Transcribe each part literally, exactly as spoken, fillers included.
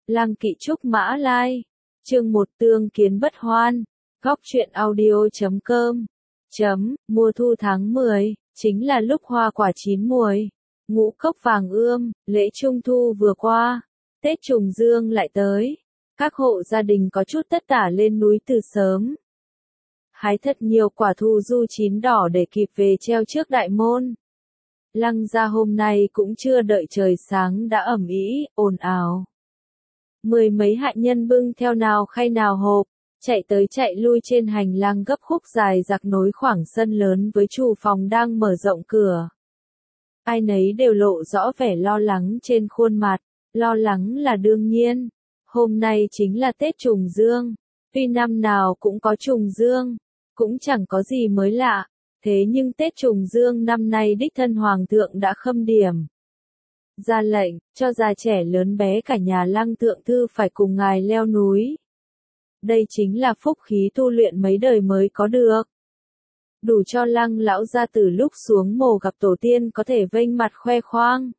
Lăng Kỵ Trúc Mã Lai. Chương một Tương Kiến Bất Hoan. Góc truyện audio chấm com. Chấm, mùa thu tháng mười, chính là lúc hoa quả chín muồi. Ngũ cốc vàng ươm, lễ trung thu vừa qua. Tết trùng dương lại tới. Các hộ gia đình có chút tất tả lên núi từ sớm. Hái thật nhiều quả thu du chín đỏ để kịp về treo trước đại môn. Lăng gia hôm nay cũng chưa đợi trời sáng đã ầm ĩ, ồn ào. Mười mấy hạ nhân bưng theo nào khay nào hộp, chạy tới chạy lui trên hành lang gấp khúc dài dặc nối khoảng sân lớn với chủ phòng đang mở rộng cửa. Ai nấy đều lộ rõ vẻ lo lắng trên khuôn mặt, lo lắng là đương nhiên. Hôm nay chính là Tết trùng dương, tuy năm nào cũng có trùng dương, cũng chẳng có gì mới lạ, thế nhưng Tết trùng dương năm nay đích thân Hoàng thượng đã khâm điểm. Ra lệnh, cho già trẻ lớn bé cả nhà Lăng thượng thư phải cùng ngài leo núi. Đây chính là phúc khí tu luyện mấy đời mới có được. Đủ cho Lăng lão gia từ lúc xuống mồ gặp tổ tiên có thể vênh mặt khoe khoang.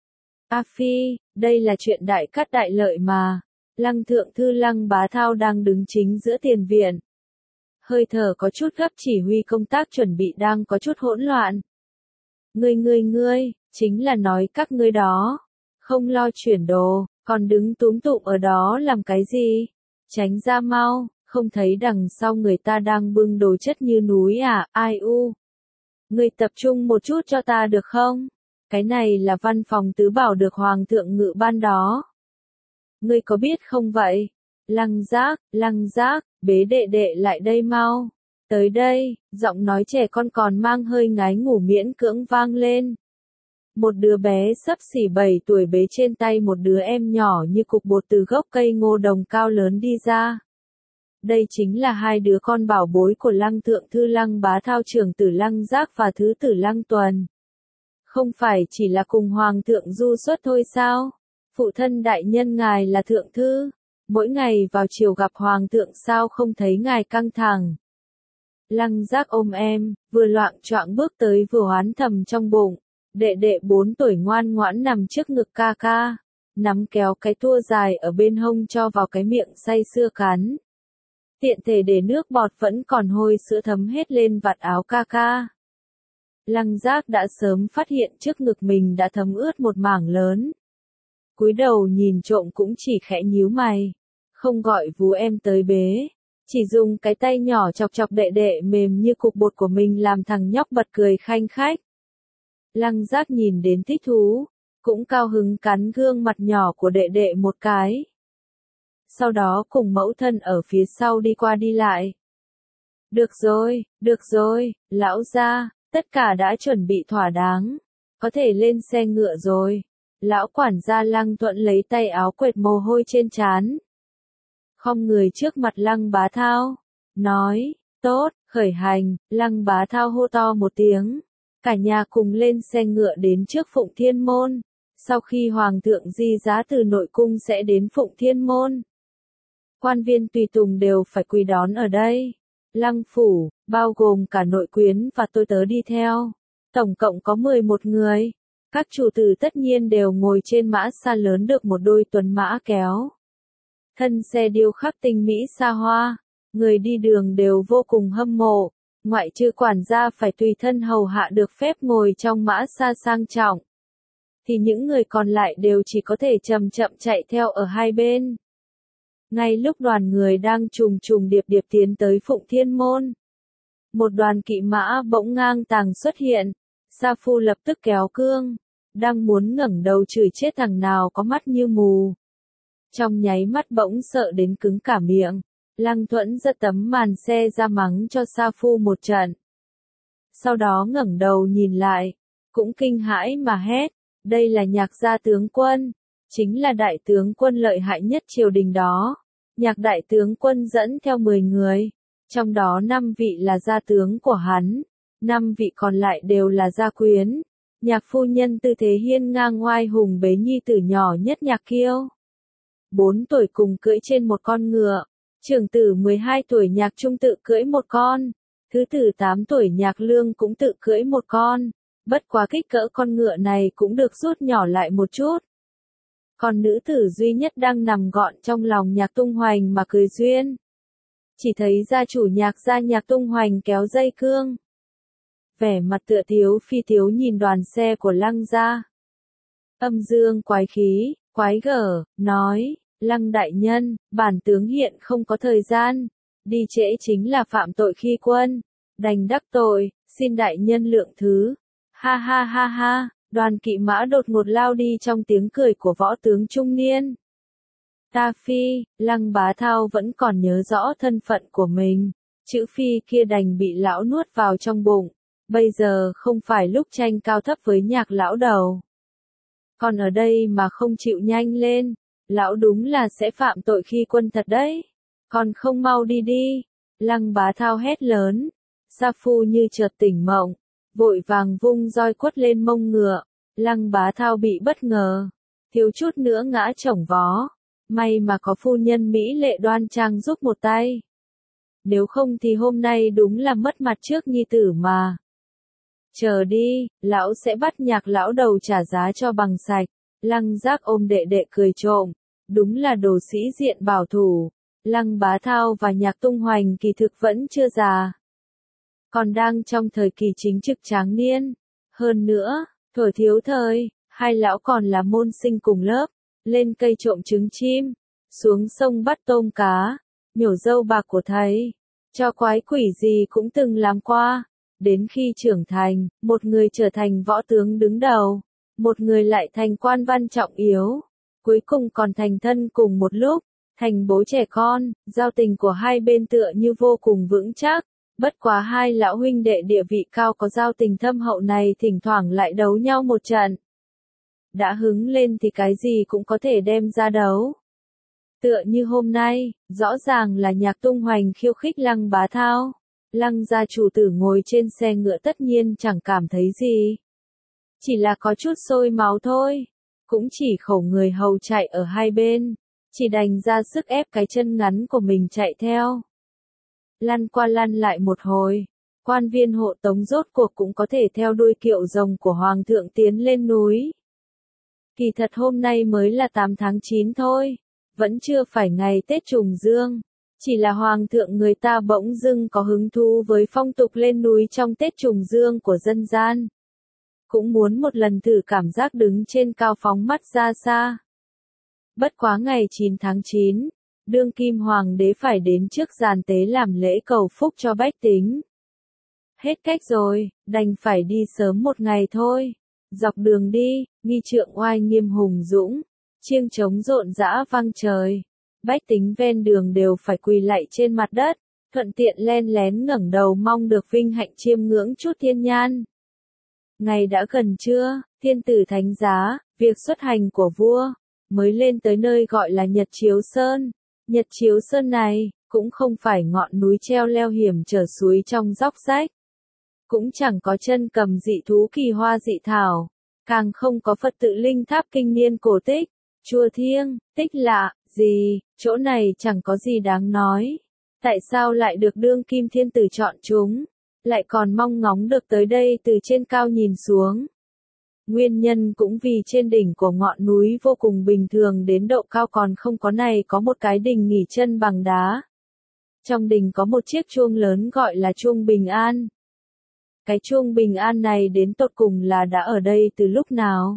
A phi, đây là chuyện đại cát đại lợi mà. Lăng thượng thư Lăng Bá Thao đang đứng chính giữa tiền viện. Hơi thở có chút gấp, chỉ huy công tác chuẩn bị đang có chút hỗn loạn. Ngươi ngươi ngươi, chính là nói các ngươi đó. Không lo chuyển đồ, còn đứng túm tụm ở đó làm cái gì? Tránh ra mau, không thấy đằng sau người ta đang bưng đồ chất như núi à, ai u. Ngươi tập trung một chút cho ta được không? Cái này là văn phòng tứ bảo được Hoàng thượng ngự ban đó. Ngươi có biết không vậy? Lăng Giác, Lăng Giác, bế đệ đệ lại đây mau. Tới đây, giọng nói trẻ con còn mang hơi ngái ngủ miễn cưỡng vang lên. Một đứa bé sắp xỉ bảy tuổi bế trên tay một đứa em nhỏ như cục bột từ gốc cây ngô đồng cao lớn đi ra. Đây chính là hai đứa con bảo bối của Lăng thượng thư Lăng Bá Thao, trưởng tử Lăng Giác và thứ tử Lăng Tuần. Không phải chỉ là cùng Hoàng thượng du xuất thôi sao? Phụ thân đại nhân ngài là thượng thư, mỗi ngày vào chiều gặp Hoàng thượng sao không thấy ngài căng thẳng. Lăng Giác ôm em, vừa loạng choạng bước tới vừa oán thầm trong bụng. Đệ đệ bốn tuổi ngoan ngoãn nằm trước ngực ca ca, nắm kéo cái tua dài ở bên hông cho vào cái miệng say sưa cắn. Tiện thể để nước bọt vẫn còn hôi sữa thấm hết lên vạt áo ca ca. Lăng Giác đã sớm phát hiện trước ngực mình đã thấm ướt một mảng lớn. Cúi đầu nhìn trộm cũng chỉ khẽ nhíu mày, không gọi vú em tới bế, chỉ dùng cái tay nhỏ chọc chọc đệ đệ mềm như cục bột của mình làm thằng nhóc bật cười khanh khách. Lăng Giác nhìn đến thích thú, cũng cao hứng cắn gương mặt nhỏ của đệ đệ một cái. Sau đó cùng mẫu thân ở phía sau đi qua đi lại. Được rồi, được rồi, lão gia, tất cả đã chuẩn bị thỏa đáng, có thể lên xe ngựa rồi. Lão quản gia Lăng Thuận lấy tay áo quệt mồ hôi trên trán. Khom người trước mặt Lăng Bá Thao, nói, tốt, khởi hành. Lăng Bá Thao hô to một tiếng. Cả nhà cùng lên xe ngựa đến trước Phụng Thiên Môn. Sau khi Hoàng thượng di giá từ nội cung sẽ đến Phụng Thiên Môn. Quan viên tùy tùng đều phải quỳ đón ở đây. Lăng phủ, bao gồm cả nội quyến và tôi tớ đi theo. Tổng cộng có mười một người. Các chủ tử tất nhiên đều ngồi trên mã xa lớn được một đôi tuấn mã kéo. Thân xe điêu khắc tinh mỹ xa hoa. Người đi đường đều vô cùng hâm mộ. Ngoại trừ quản gia phải tùy thân hầu hạ được phép ngồi trong mã xa sang trọng, thì những người còn lại đều chỉ có thể chậm chậm chạy theo ở hai bên. Ngay lúc đoàn người đang trùng trùng điệp điệp tiến tới Phụng Thiên Môn, một đoàn kỵ mã bỗng ngang tàng xuất hiện. Sa Phu lập tức kéo cương, đang muốn ngẩng đầu chửi chết thằng nào có mắt như mù. Trong nháy mắt bỗng sợ đến cứng cả miệng. Lăng Thuẫn giật tấm màn xe ra mắng cho Sa Phu một trận. Sau đó ngẩng đầu nhìn lại, cũng kinh hãi mà hét, đây là Nhạc gia tướng quân, chính là đại tướng quân lợi hại nhất triều đình đó. Nhạc đại tướng quân dẫn theo mười người, trong đó năm vị là gia tướng của hắn, năm vị còn lại đều là gia quyến. Nhạc phu nhân tư thế hiên ngang oai hùng bế nhi tử nhỏ nhất Nhạc Kiêu. Bốn tuổi cùng cưỡi trên một con ngựa. Trưởng tử mười hai tuổi Nhạc Trung tự cưỡi một con, thứ tử tám tuổi Nhạc Lương cũng tự cưỡi một con, bất quá kích cỡ con ngựa này cũng được rút nhỏ lại một chút. Còn nữ tử duy nhất đang nằm gọn trong lòng Nhạc Tung Hoành mà cười duyên. Chỉ thấy gia chủ Nhạc gia Nhạc Tung Hoành kéo dây cương. Vẻ mặt tựa tiếu phi tiếu nhìn đoàn xe của Lăng gia. Âm dương quái khí, quái gở, nói, Lăng đại nhân, bản tướng hiện không có thời gian, đi trễ chính là phạm tội khi quân, đành đắc tội, xin đại nhân lượng thứ. Ha ha ha ha, đoàn kỵ mã đột ngột lao đi trong tiếng cười của võ tướng trung niên. Ta phi, Lăng Bá Thao vẫn còn nhớ rõ thân phận của mình, chữ phi kia đành bị lão nuốt vào trong bụng, bây giờ không phải lúc tranh cao thấp với Nhạc lão đầu. Còn ở đây mà không chịu nhanh lên, lão đúng là sẽ phạm tội khi quân thật đấy. Còn không mau đi đi. Lăng Bá Thao hét lớn. Sa Phu như chợt tỉnh mộng, vội vàng vung roi quất lên mông ngựa. Lăng Bá Thao bị bất ngờ, thiếu chút nữa ngã chổng vó. May mà có phu nhân mỹ lệ đoan trang giúp một tay. Nếu không thì hôm nay đúng là mất mặt trước nhi tử mà. Chờ đi, lão sẽ bắt Nhạc lão đầu trả giá cho bằng sạch. Lăng Giác ôm đệ đệ cười trộm. Đúng là đồ sĩ diện bảo thủ. Lăng Bá Thao và Nhạc Tung Hoành kỳ thực vẫn chưa già. Còn đang trong thời kỳ chính trực tráng niên. Hơn nữa, thuở thiếu thời, hai lão còn là môn sinh cùng lớp. Lên cây trộm trứng chim, xuống sông bắt tôm cá, nhổ dâu bạc của thầy. Cho quái quỷ gì cũng từng làm qua. Đến khi trưởng thành, một người trở thành võ tướng đứng đầu, một người lại thành quan văn trọng yếu, cuối cùng còn thành thân cùng một lúc, thành bố trẻ con, giao tình của hai bên tựa như vô cùng vững chắc. Bất quá hai lão huynh đệ địa vị cao có giao tình thâm hậu này thỉnh thoảng lại đấu nhau một trận. Đã hứng lên thì cái gì cũng có thể đem ra đấu. Tựa như hôm nay, rõ ràng là Nhạc Tung Hoành khiêu khích Lăng Bá Thao. Lăng gia chủ tử ngồi trên xe ngựa tất nhiên chẳng cảm thấy gì. Chỉ là có chút sôi máu thôi. Cũng chỉ khổ người hầu chạy ở hai bên. Chỉ đành ra sức ép cái chân ngắn của mình chạy theo. Lăn qua lăn lại một hồi. Quan viên hộ tống rốt cuộc cũng có thể theo đuôi kiệu rồng của Hoàng thượng tiến lên núi. Kỳ thật hôm nay mới là tám tháng chín thôi. Vẫn chưa phải ngày Tết Trùng Dương. Chỉ là Hoàng thượng người ta bỗng dưng có hứng thú với phong tục lên núi trong Tết Trùng Dương của dân gian. Cũng muốn một lần thử cảm giác đứng trên cao phóng mắt ra xa. Bất quá ngày chín tháng chín, đương kim hoàng đế phải đến trước giàn tế làm lễ cầu phúc cho bách tính. Hết cách rồi, đành phải đi sớm một ngày thôi. Dọc đường đi, nghi trượng oai nghiêm hùng dũng, chiêng trống rộn rã vang trời. Bách tính ven đường đều phải quỳ lạy trên mặt đất, thuận tiện len lén ngẩng đầu mong được vinh hạnh chiêm ngưỡng chút thiên nhan. Ngày đã gần trưa, thiên tử thánh giá, việc xuất hành của vua, mới lên tới nơi gọi là Nhật Chiếu Sơn. Nhật Chiếu Sơn này, cũng không phải ngọn núi treo leo hiểm trở suối trong dốc rách. Cũng chẳng có chân cầm dị thú kỳ hoa dị thảo, càng không có Phật tự linh tháp kinh niên cổ tích, chùa thiêng, tích lạ, gì, chỗ này chẳng có gì đáng nói. Tại sao lại được đương kim thiên tử chọn chúng, lại còn mong ngóng được tới đây từ trên cao nhìn xuống. Nguyên nhân cũng vì trên đỉnh của ngọn núi vô cùng bình thường đến độ cao còn không có này có một cái đình nghỉ chân bằng đá. Trong đình có một chiếc chuông lớn gọi là chuông bình an. Cái chuông bình an này đến tột cùng là đã ở đây từ lúc nào?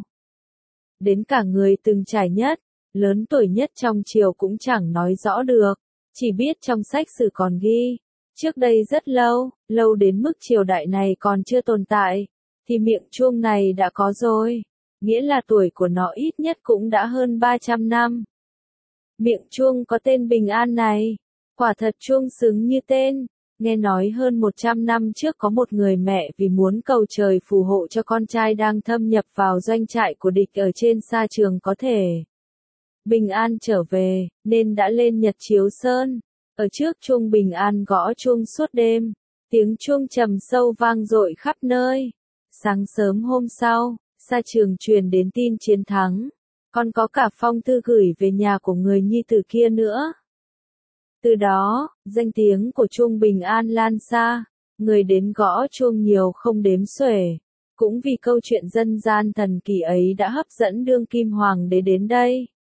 Đến cả người từng trải nhất, lớn tuổi nhất trong triều cũng chẳng nói rõ được, chỉ biết trong sách sử còn ghi. Trước đây rất lâu, lâu đến mức triều đại này còn chưa tồn tại, thì miệng chuông này đã có rồi, nghĩa là tuổi của nó ít nhất cũng đã hơn ba trăm năm. Miệng chuông có tên bình an này, quả thật chuông xứng như tên. Nghe nói hơn một trăm năm trước có một người mẹ vì muốn cầu trời phù hộ cho con trai đang thâm nhập vào doanh trại của địch ở trên sa trường có thể bình an trở về, nên đã lên Nhật Chiếu Sơn. Ở trước chuông bình an gõ chuông suốt đêm, tiếng chuông trầm sâu vang dội khắp nơi. Sáng sớm hôm sau, sa trường truyền đến tin chiến thắng, còn có cả phong thư gửi về nhà của người nhi tử kia nữa. Từ đó, danh tiếng của chuông bình an lan xa, người đến gõ chuông nhiều không đếm xuể. Cũng vì câu chuyện dân gian thần kỳ ấy đã hấp dẫn đương kim hoàng đế đến đây.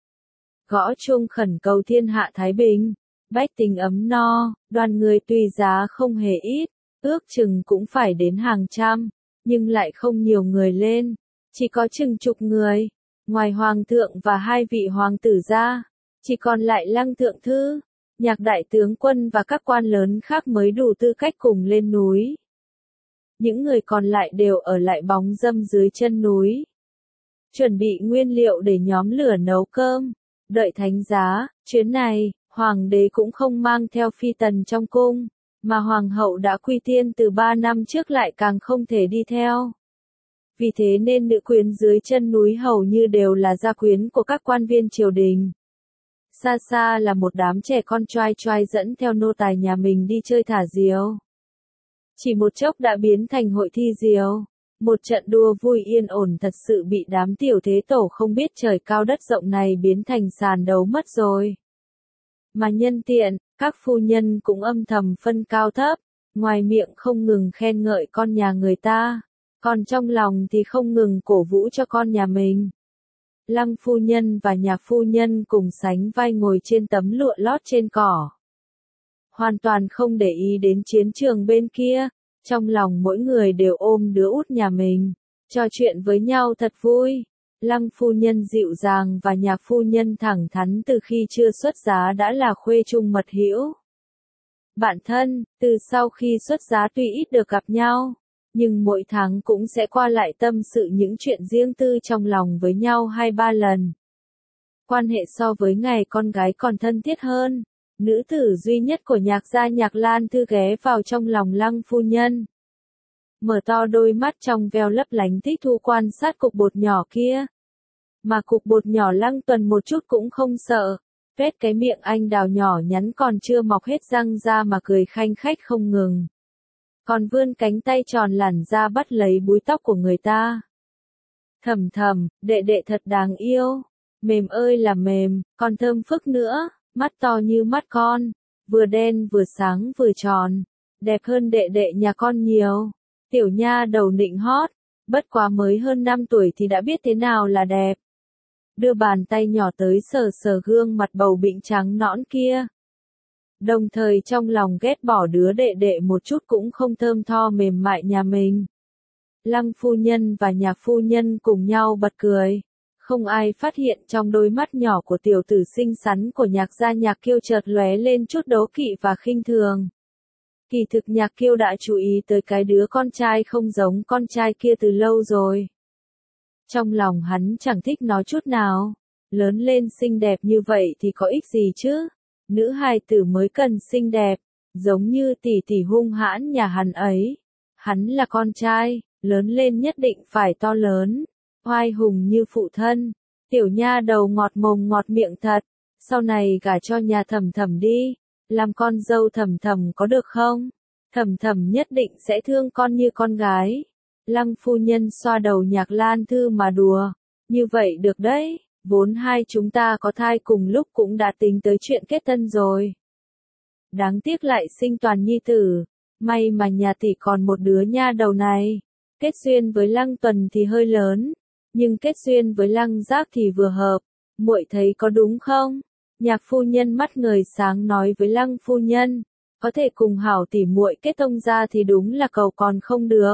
gõ chuông khẩn cầu thiên hạ thái bình, bách tính ấm no, đoàn người tùy giá không hề ít, ước chừng cũng phải đến hàng trăm, nhưng lại không nhiều người lên, chỉ có chừng chục người, ngoài hoàng thượng và hai vị hoàng tử ra, chỉ còn lại Lăng thượng thư, Nhạc đại tướng quân và các quan lớn khác mới đủ tư cách cùng lên núi. Những người còn lại đều ở lại bóng râm dưới chân núi, chuẩn bị nguyên liệu để nhóm lửa nấu cơm, đợi thánh giá. Chuyến này, hoàng đế cũng không mang theo phi tần trong cung, mà hoàng hậu đã quy tiên từ ba năm trước lại càng không thể đi theo. Vì thế nên nữ quyến dưới chân núi hầu như đều là gia quyến của các quan viên triều đình. Xa xa là một đám trẻ con choai choai dẫn theo nô tài nhà mình đi chơi thả diều. Chỉ một chốc đã biến thành hội thi diều. Một trận đua vui yên ổn thật sự bị đám tiểu thế tổ không biết trời cao đất rộng này biến thành sàn đấu mất rồi. Mà nhân tiện, các phu nhân cũng âm thầm phân cao thấp, ngoài miệng không ngừng khen ngợi con nhà người ta, còn trong lòng thì không ngừng cổ vũ cho con nhà mình. Lăng phu nhân và Nhạc phu nhân cùng sánh vai ngồi trên tấm lụa lót trên cỏ. Hoàn toàn không để ý đến chiến trường bên kia, trong lòng mỗi người đều ôm đứa út nhà mình, trò chuyện với nhau thật vui. Lăng phu nhân dịu dàng và Nhạc phu nhân thẳng thắn từ khi chưa xuất giá đã là khuê chung mật hữu. Bạn thân, từ sau khi xuất giá tuy ít được gặp nhau, nhưng mỗi tháng cũng sẽ qua lại tâm sự những chuyện riêng tư trong lòng với nhau hai ba lần. Quan hệ so với ngày con gái còn thân thiết hơn. Nữ tử duy nhất của Nhạc gia Nhạc Lan Thư ghé vào trong lòng Lăng phu nhân. Mở to đôi mắt trong veo lấp lánh thích thú quan sát cục bột nhỏ kia. Mà cục bột nhỏ Lăng Tuần một chút cũng không sợ. Vết cái miệng anh đào nhỏ nhắn còn chưa mọc hết răng ra mà cười khanh khách không ngừng. Còn vươn cánh tay tròn lẳn ra bắt lấy búi tóc của người ta. Thầm thầm, đệ đệ thật đáng yêu. Mềm ơi là mềm, còn thơm phức nữa. Mắt to như mắt con, vừa đen vừa sáng vừa tròn, đẹp hơn đệ đệ nhà con nhiều. Tiểu nha đầu nịnh hót, bất quá mới hơn năm tuổi thì đã biết thế nào là đẹp. Đưa bàn tay nhỏ tới sờ sờ gương mặt bầu bĩnh trắng nõn kia. Đồng thời trong lòng ghét bỏ đứa đệ đệ một chút cũng không thơm tho mềm mại nhà mình. Lăng phu nhân và Nhạc phu nhân cùng nhau bật cười. Không ai phát hiện trong đôi mắt nhỏ của tiểu tử xinh xắn của Nhạc gia Nhạc Kiêu chợt lóe lên chút đố kỵ và khinh thường. Kỳ thực Nhạc Kiêu đã chú ý tới cái đứa con trai không giống con trai kia từ lâu rồi. Trong lòng hắn chẳng thích nó chút nào. Lớn lên xinh đẹp như vậy thì có ích gì chứ? Nữ hài tử mới cần xinh đẹp, giống như tỷ tỷ hung hãn nhà hắn ấy. Hắn là con trai, lớn lên nhất định phải to lớn. Oai hùng như phụ thân, tiểu nha đầu ngọt mồm ngọt miệng thật, sau này gả cho nhà Thẩm Thẩm đi, làm con dâu Thẩm Thẩm có được không? Thẩm Thẩm nhất định sẽ thương con như con gái. Lăng phu nhân xoa đầu Nhạc Lan Thư mà đùa, như vậy được đấy, vốn hai chúng ta có thai cùng lúc cũng đã tính tới chuyện kết thân rồi. Đáng tiếc lại sinh toàn nhi tử, may mà nhà tỷ còn một đứa nha đầu này, kết duyên với Lăng Tuần thì hơi lớn. Nhưng kết duyên với Lăng Giác thì vừa hợp, muội thấy có đúng không? Nhạc phu nhân mắt ngời sáng nói với Lăng phu nhân, có thể cùng hảo tỷ muội kết tông ra thì đúng là cầu còn không được.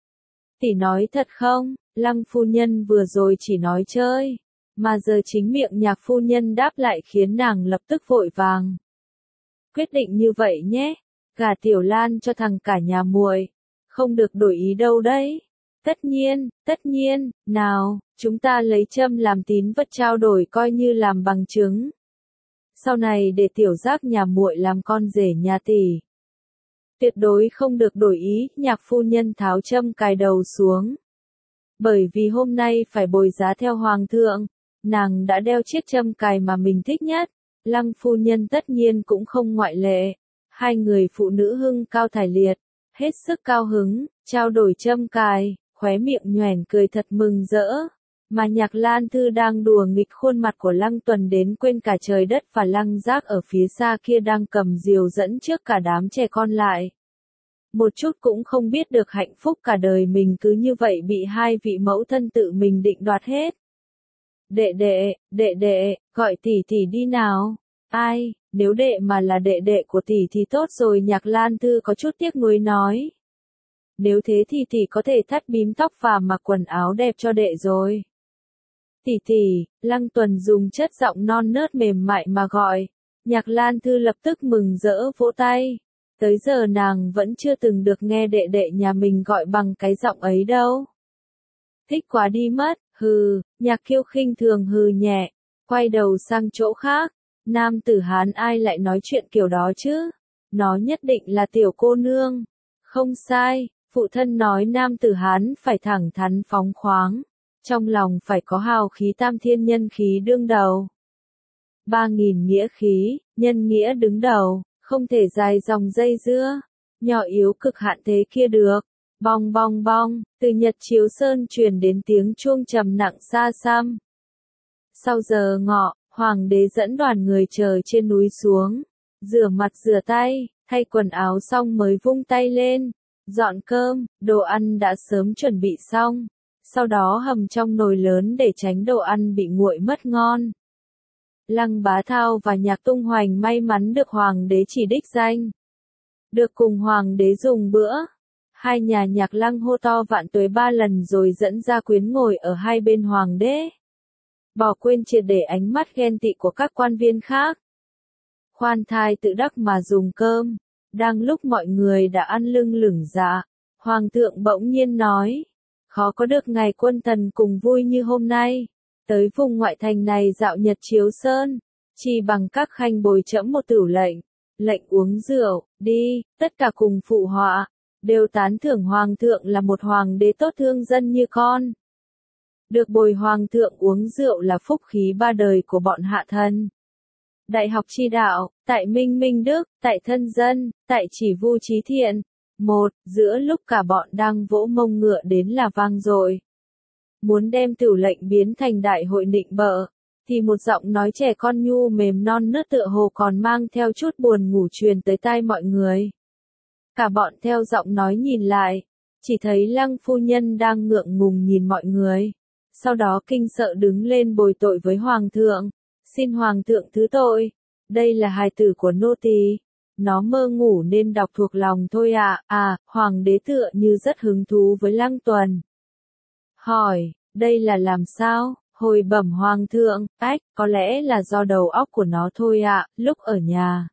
Tỷ nói thật không? Lăng phu nhân vừa rồi chỉ nói chơi, mà giờ chính miệng Nhạc phu nhân đáp lại khiến nàng lập tức vội vàng. Quyết định như vậy nhé, gả Tiểu Lan cho thằng cả nhà muội, không được đổi ý đâu đấy. Tất nhiên, tất nhiên, nào, chúng ta lấy trâm làm tín vật trao đổi coi như làm bằng chứng. Sau này để Tiểu Giác nhà muội làm con rể nhà tỷ. Tuyệt đối không được đổi ý, Nhạc phu nhân tháo trâm cài đầu xuống. Bởi vì hôm nay phải bồi giá theo hoàng thượng, nàng đã đeo chiếc trâm cài mà mình thích nhất. Lăng phu nhân tất nhiên cũng không ngoại lệ. Hai người phụ nữ hưng cao thải liệt, hết sức cao hứng, trao đổi trâm cài. Khóe miệng nhoẻn cười thật mừng rỡ, mà Nhạc Lan Thư đang đùa nghịch khuôn mặt của Lăng Tuần đến quên cả trời đất và Lăng Giác ở phía xa kia đang cầm diều dẫn trước cả đám trẻ con lại. Một chút cũng không biết được hạnh phúc cả đời mình cứ như vậy bị hai vị mẫu thân tự mình định đoạt hết. Đệ đệ, đệ đệ, gọi tỷ tỷ đi nào. Ai, nếu đệ mà là đệ đệ của tỷ thì tốt rồi, Nhạc Lan Thư có chút tiếc nuối nói. Nếu thế thì tỷ có thể thắt bím tóc và mặc quần áo đẹp cho đệ rồi. Tỷ tỷ, Lăng Tuần dùng chất giọng non nớt mềm mại mà gọi. Nhạc Lan Thư lập tức mừng rỡ vỗ tay. Tới giờ nàng vẫn chưa từng được nghe đệ đệ nhà mình gọi bằng cái giọng ấy đâu. Thích quá đi mất, hừ, Nhạc Kiêu khinh thường hừ nhẹ, quay đầu sang chỗ khác. Nam tử Hán ai lại nói chuyện kiểu đó chứ? Nó nhất định là tiểu cô nương. Không sai, phụ thân nói nam tử Hán phải thẳng thắn phóng khoáng. Trong lòng phải có hào khí tam thiên nhân khí đương đầu. Ba nghìn nghĩa khí, nhân nghĩa đứng đầu, không thể dài dòng dây dưa. Nhỏ yếu cực hạn thế kia được. Bong bong bong, từ Nhật Chiếu Sơn truyền đến tiếng chuông trầm nặng xa xăm. Sau giờ ngọ, hoàng đế dẫn đoàn người chờ trên núi xuống, rửa mặt rửa tay, thay quần áo xong mới vung tay lên, dọn cơm, đồ ăn đã sớm chuẩn bị xong, sau đó hầm trong nồi lớn để tránh đồ ăn bị nguội mất ngon. Lăng Bá Thao và Nhạc Tung Hoành may mắn được hoàng đế chỉ đích danh, được cùng hoàng đế dùng bữa. Hai nhà Nhạc Lăng hô to vạn tuế ba lần rồi dẫn gia quyến ngồi ở hai bên hoàng đế. Bỏ quên triệt để ánh mắt ghen tị của các quan viên khác. Khoan thai tự đắc mà dùng cơm. Đang lúc mọi người đã ăn lưng lửng dạ, hoàng thượng bỗng nhiên nói, khó có được ngày quân thần cùng vui như hôm nay. Tới vùng ngoại thành này dạo Nhật Chiếu Sơn, chỉ bằng các khanh bồi trẫm một tửu lệnh, lệnh uống rượu, đi, tất cả cùng phụ họa, đều tán thưởng hoàng thượng là một hoàng đế tốt thương dân như con. Được bồi hoàng thượng uống rượu là phúc khí ba đời của bọn hạ thần. Đại học chi đạo, tại Minh Minh Đức, tại thân dân, tại chỉ vu trí thiện. Một, giữa lúc cả bọn đang vỗ mông ngựa đến là vang dội. Muốn đem tửu lệnh biến thành đại hội nịnh bợ, thì một giọng nói trẻ con nhu mềm non nớt tựa hồ còn mang theo chút buồn ngủ truyền tới tai mọi người. Cả bọn theo giọng nói nhìn lại, chỉ thấy Lăng phu nhân đang ngượng ngùng nhìn mọi người. Sau đó kinh sợ đứng lên bồi tội với hoàng thượng, xin hoàng thượng thứ tội, đây là hài tử của nô tỳ, nó mơ ngủ nên đọc thuộc lòng thôi ạ. À. à, hoàng đế tựa như rất hứng thú với Lăng Tuần. Hỏi, đây là làm sao? Hồi bẩm hoàng thượng, ách, có lẽ là do đầu óc của nó thôi ạ. À. Lúc ở nhà,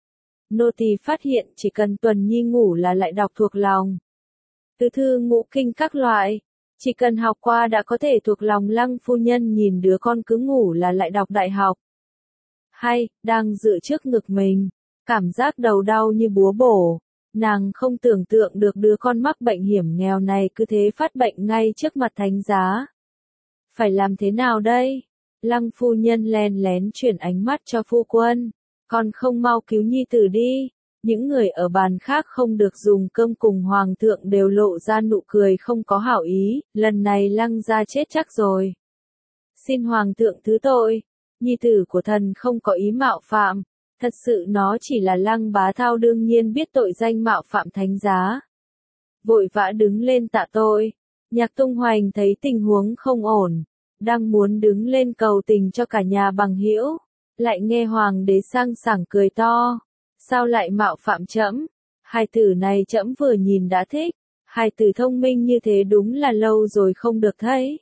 nô tỳ phát hiện chỉ cần Tuần Nhi ngủ là lại đọc thuộc lòng. Tứ thư ngũ kinh các loại. Chỉ cần học qua đã có thể thuộc lòng. Lăng phu nhân nhìn đứa con cứ ngủ là lại đọc đại học. Hay, đang dựa trước ngực mình, cảm giác đầu đau như búa bổ. Nàng không tưởng tượng được đứa con mắc bệnh hiểm nghèo này cứ thế phát bệnh ngay trước mặt thánh giá. Phải làm thế nào đây? Lăng phu nhân len lén chuyển ánh mắt cho phu quân. Con không mau cứu nhi tử đi. Những người ở bàn khác không được dùng cơm cùng hoàng thượng đều lộ ra nụ cười không có hảo ý, lần này Lăng gia chết chắc rồi. Xin hoàng thượng thứ tội, nhi tử của thần không có ý mạo phạm, thật sự nó chỉ là Lăng Bá Thao đương nhiên biết tội danh mạo phạm thánh giá. Vội vã đứng lên tạ tội, Nhạc Tung Hoành thấy tình huống không ổn, đang muốn đứng lên cầu tình cho cả nhà bằng hữu, lại nghe hoàng đế sang sảng cười to. Sao lại mạo phạm trẫm? Hai tử này trẫm vừa nhìn đã thích, hai tử thông minh như thế đúng là lâu rồi không được thấy.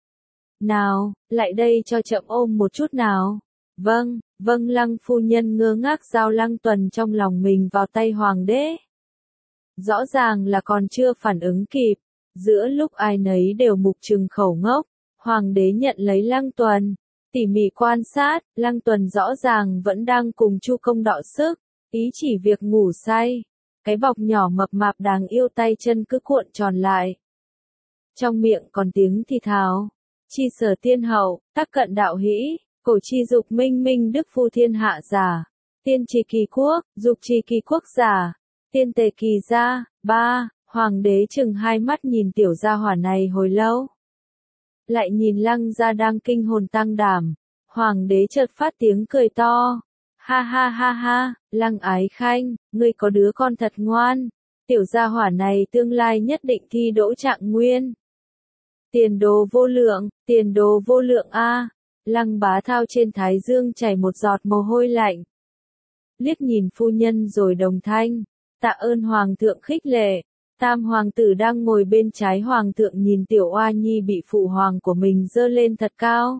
Nào, lại đây cho trẫm ôm một chút nào. Vâng, vâng. Lăng phu nhân ngơ ngác giao Lăng Tuần trong lòng mình vào tay hoàng đế. Rõ ràng là còn chưa phản ứng kịp, giữa lúc ai nấy đều mục trừng khẩu ngốc, hoàng đế nhận lấy Lăng Tuần, tỉ mỉ quan sát, Lăng Tuần rõ ràng vẫn đang cùng Chu Công đọ sức. Ý chỉ việc ngủ say, cái bọc nhỏ mập mạp đáng yêu tay chân cứ cuộn tròn lại. Trong miệng còn tiếng thì thào, chi sở tiên hậu, tác cận đạo hĩ, cổ chi dục minh minh đức phu thiên hạ giả, tiên trì kỳ quốc, dục trì kỳ quốc giả, tiên tề kỳ gia. Ba, hoàng đế chừng hai mắt nhìn tiểu gia hỏa này hồi lâu. Lại nhìn Lăng gia đang kinh hồn tăng đảm, hoàng đế chợt phát tiếng cười to. Ha ha ha ha, Lăng Ái Khanh, ngươi có đứa con thật ngoan, tiểu gia hỏa này tương lai nhất định thi đỗ trạng nguyên. Tiền đồ vô lượng, tiền đồ vô lượng a. Lăng Bá Thao trên thái dương chảy một giọt mồ hôi lạnh. Liếc nhìn phu nhân rồi đồng thanh, tạ ơn hoàng thượng khích lệ. Tam hoàng tử đang ngồi bên trái hoàng thượng nhìn tiểu oa nhi bị phụ hoàng của mình giơ lên thật cao.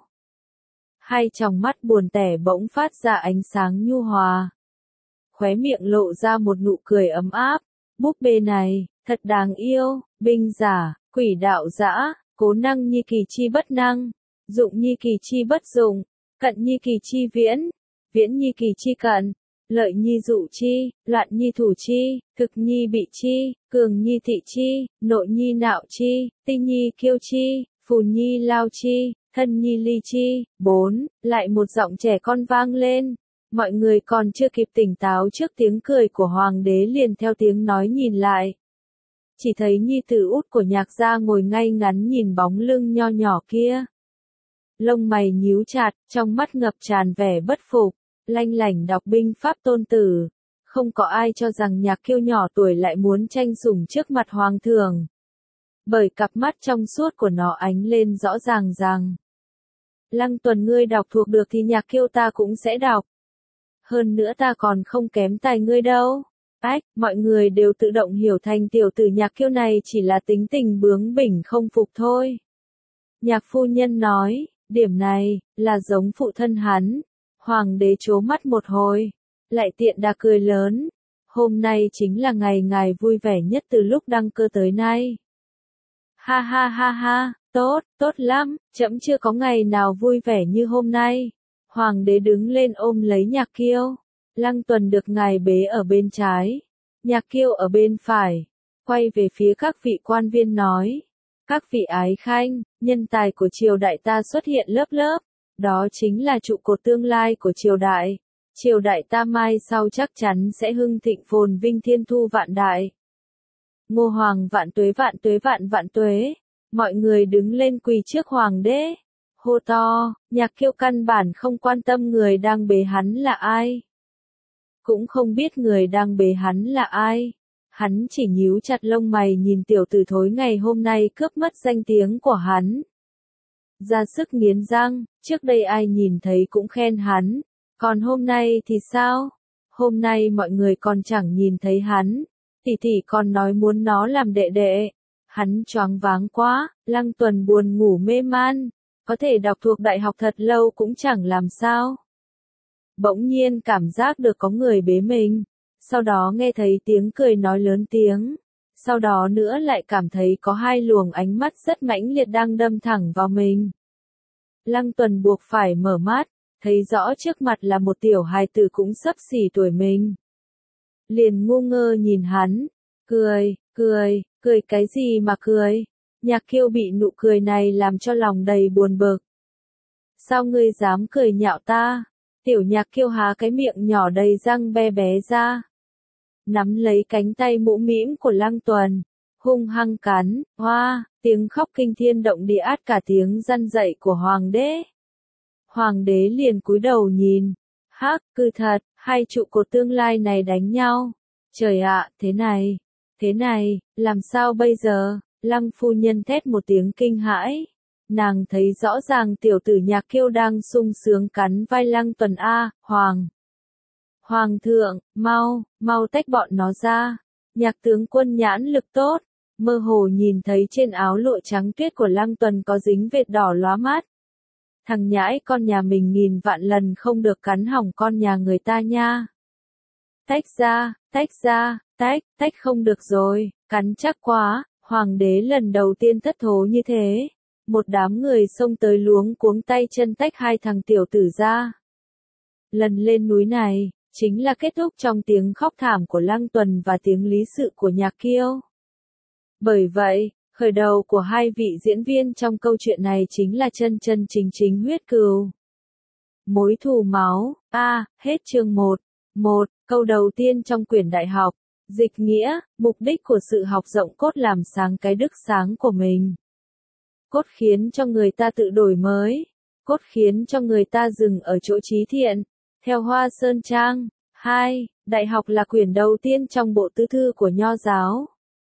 Hai tròng mắt buồn tẻ bỗng phát ra ánh sáng nhu hòa. Khóe miệng lộ ra một nụ cười ấm áp. Búp bê này, thật đáng yêu, binh giả, quỷ đạo dã, cố năng nhi kỳ chi bất năng, dụng nhi kỳ chi bất dụng, cận nhi kỳ chi viễn, viễn nhi kỳ chi cận, lợi nhi dụ chi, loạn nhi thủ chi, thực nhi bị chi, cường nhi thị chi, nội nhi nạo chi, tinh nhi kiêu chi, phù nhi lao chi, thân nhi ly chi. Bốn, lại một giọng trẻ con vang lên. Mọi người còn chưa kịp tỉnh táo trước tiếng cười của hoàng đế liền theo tiếng nói nhìn lại. Chỉ thấy nhi tử út của Nhạc gia ngồi ngay ngắn nhìn bóng lưng nho nhỏ kia. Lông mày nhíu chặt, trong mắt ngập tràn vẻ bất phục, lanh lảnh đọc binh pháp tôn tử. Không có ai cho rằng Nhạc Kiêu nhỏ tuổi lại muốn tranh sủng trước mặt hoàng thượng. Bởi cặp mắt trong suốt của nó ánh lên rõ ràng rằng Lăng Tuần ngươi đọc thuộc được thì Nhạc Kiêu ta cũng sẽ đọc. Hơn nữa ta còn không kém tài ngươi đâu. Ách, mọi người đều tự động hiểu thành tiểu tử Nhạc Kiêu này chỉ là tính tình bướng bỉnh không phục thôi. Nhạc phu nhân nói, điểm này, là giống phụ thân hắn. Hoàng đế trố mắt một hồi, lại tiện đà cười lớn. Hôm nay chính là ngày ngài vui vẻ nhất từ lúc đăng cơ tới nay. Ha ha ha ha, tốt, tốt lắm, trẫm chưa có ngày nào vui vẻ như hôm nay. Hoàng đế đứng lên ôm lấy Nhạc Kiêu. Lăng Tuần được ngài bế ở bên trái, Nhạc Kiêu ở bên phải. Quay về phía các vị quan viên nói. Các vị ái khanh, nhân tài của triều đại ta xuất hiện lớp lớp. Đó chính là trụ cột tương lai của triều đại. Triều đại ta mai sau chắc chắn sẽ hưng thịnh phồn vinh thiên thu vạn đại. Ngô Hoàng vạn tuế vạn tuế vạn vạn tuế. Mọi người đứng lên quỳ trước hoàng đế. Hô to, Nhạc Kiêu căn bản không quan tâm người đang bế hắn là ai. Cũng không biết người đang bế hắn là ai. Hắn chỉ nhíu chặt lông mày nhìn tiểu tử thối ngày hôm nay cướp mất danh tiếng của hắn. Ra sức nghiến răng, trước đây ai nhìn thấy cũng khen hắn. Còn hôm nay thì sao? Hôm nay mọi người còn chẳng nhìn thấy hắn. Tỷ tỷ còn nói muốn nó làm đệ đệ. Hắn choáng váng quá, Lăng Tuần buồn ngủ mê man. Có thể đọc thuộc đại học thật lâu cũng chẳng làm sao. Bỗng nhiên cảm giác được có người bế mình. Sau đó nghe thấy tiếng cười nói lớn tiếng. Sau đó nữa lại cảm thấy có hai luồng ánh mắt rất mãnh liệt đang đâm thẳng vào mình. Lăng Tuần buộc phải mở mắt, thấy rõ trước mặt là một tiểu hài tử cũng xấp xỉ tuổi mình. Liền ngu ngơ nhìn hắn, cười, cười, cười cái gì mà cười? Nhạc Kiêu bị nụ cười này làm cho lòng đầy buồn bực. Sao ngươi dám cười nhạo ta? Tiểu Nhạc Kiêu há cái miệng nhỏ đầy răng be bé ra. Nắm lấy cánh tay mũ mĩm của Lăng Tuần, hung hăng cắn, hoa, tiếng khóc kinh thiên động địa át cả tiếng răn dậy của hoàng đế. Hoàng đế liền cúi đầu nhìn, hắc, cư thật, hai trụ cột tương lai này đánh nhau. Trời ạ, thế này, thế này, làm sao bây giờ? Lăng phu nhân thét một tiếng kinh hãi. Nàng thấy rõ ràng tiểu tử Nhạc Kiêu đang sung sướng cắn vai Lăng Tuần a, hoàng. Hoàng thượng, mau, mau tách bọn nó ra. Nhạc tướng quân nhãn lực tốt, mơ hồ nhìn thấy trên áo lụa trắng tuyết của Lăng Tuần có dính vệt đỏ lóa mắt. Thằng nhãi con nhà mình nghìn vạn lần không được cắn hỏng con nhà người ta nha. Tách ra, tách ra, tách, tách không được rồi, cắn chắc quá. Hoàng đế lần đầu tiên thất thố như thế. Một đám người xông tới luống cuống tay chân tách hai thằng tiểu tử ra. Lần lên núi này, chính là kết thúc trong tiếng khóc thảm của Lăng Tuần và tiếng lý sự của Nhạc Kiêu. Bởi vậy, khởi đầu của hai vị diễn viên trong câu chuyện này chính là chân chân chính chính huyết cừu. Mối thù máu, a, à, hết chương một. một. Câu đầu tiên trong quyển đại học. Dịch nghĩa, mục đích của sự học rộng cốt làm sáng cái đức sáng của mình. Cốt khiến cho người ta tự đổi mới. Cốt khiến cho người ta dừng ở chỗ trí thiện. Theo Hoa Sơn Trang. hai. Đại học là quyển đầu tiên trong bộ tứ thư của Nho giáo.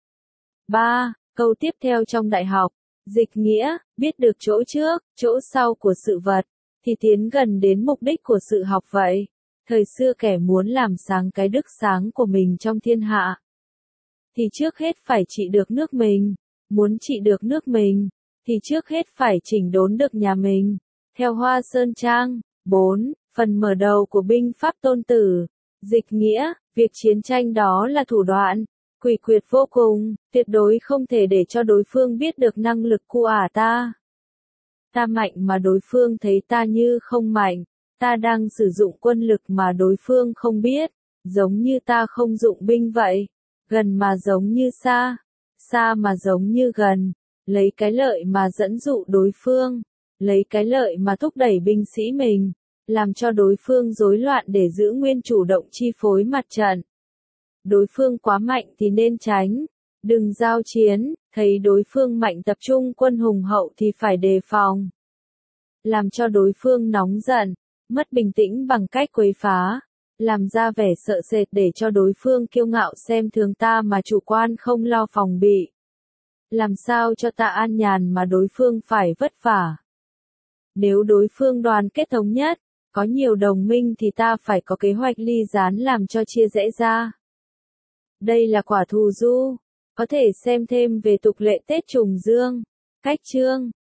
ba. Câu tiếp theo trong đại học. Dịch nghĩa, biết được chỗ trước, chỗ sau của sự vật. thì tiến gần đến mục đích của sự học vậy. Thời xưa kẻ muốn làm sáng cái đức sáng của mình trong thiên hạ, thì trước hết phải trị được nước mình. Muốn trị được nước mình, thì trước hết phải chỉnh đốn được nhà mình. Theo Hoa Sơn Trang, bốn, phần mở đầu của binh pháp Tôn Tử. Dịch nghĩa, việc chiến tranh đó là thủ đoạn, quỷ quyệt vô cùng, tuyệt đối không thể để cho đối phương biết được năng lực của ả ta. Ta mạnh mà đối phương thấy ta như không mạnh, ta đang sử dụng quân lực mà đối phương không biết, giống như ta không dụng binh vậy, gần mà giống như xa, xa mà giống như gần, lấy cái lợi mà dẫn dụ đối phương, lấy cái lợi mà thúc đẩy binh sĩ mình, làm cho đối phương rối loạn để giữ nguyên chủ động chi phối mặt trận. Đối phương quá mạnh thì nên tránh, đừng giao chiến, thấy đối phương mạnh tập trung quân hùng hậu thì phải đề phòng. Làm cho đối phương nóng giận, mất bình tĩnh bằng cách quấy phá, làm ra vẻ sợ sệt để cho đối phương kiêu ngạo xem thường ta mà chủ quan không lo phòng bị. Làm sao cho ta an nhàn mà đối phương phải vất vả. Nếu đối phương đoàn kết thống nhất, có nhiều đồng minh thì ta phải có kế hoạch ly gián làm cho chia rẽ ra. Đây là quả thù du. Có thể xem thêm về tục lệ Tết Trùng Dương. Cách chương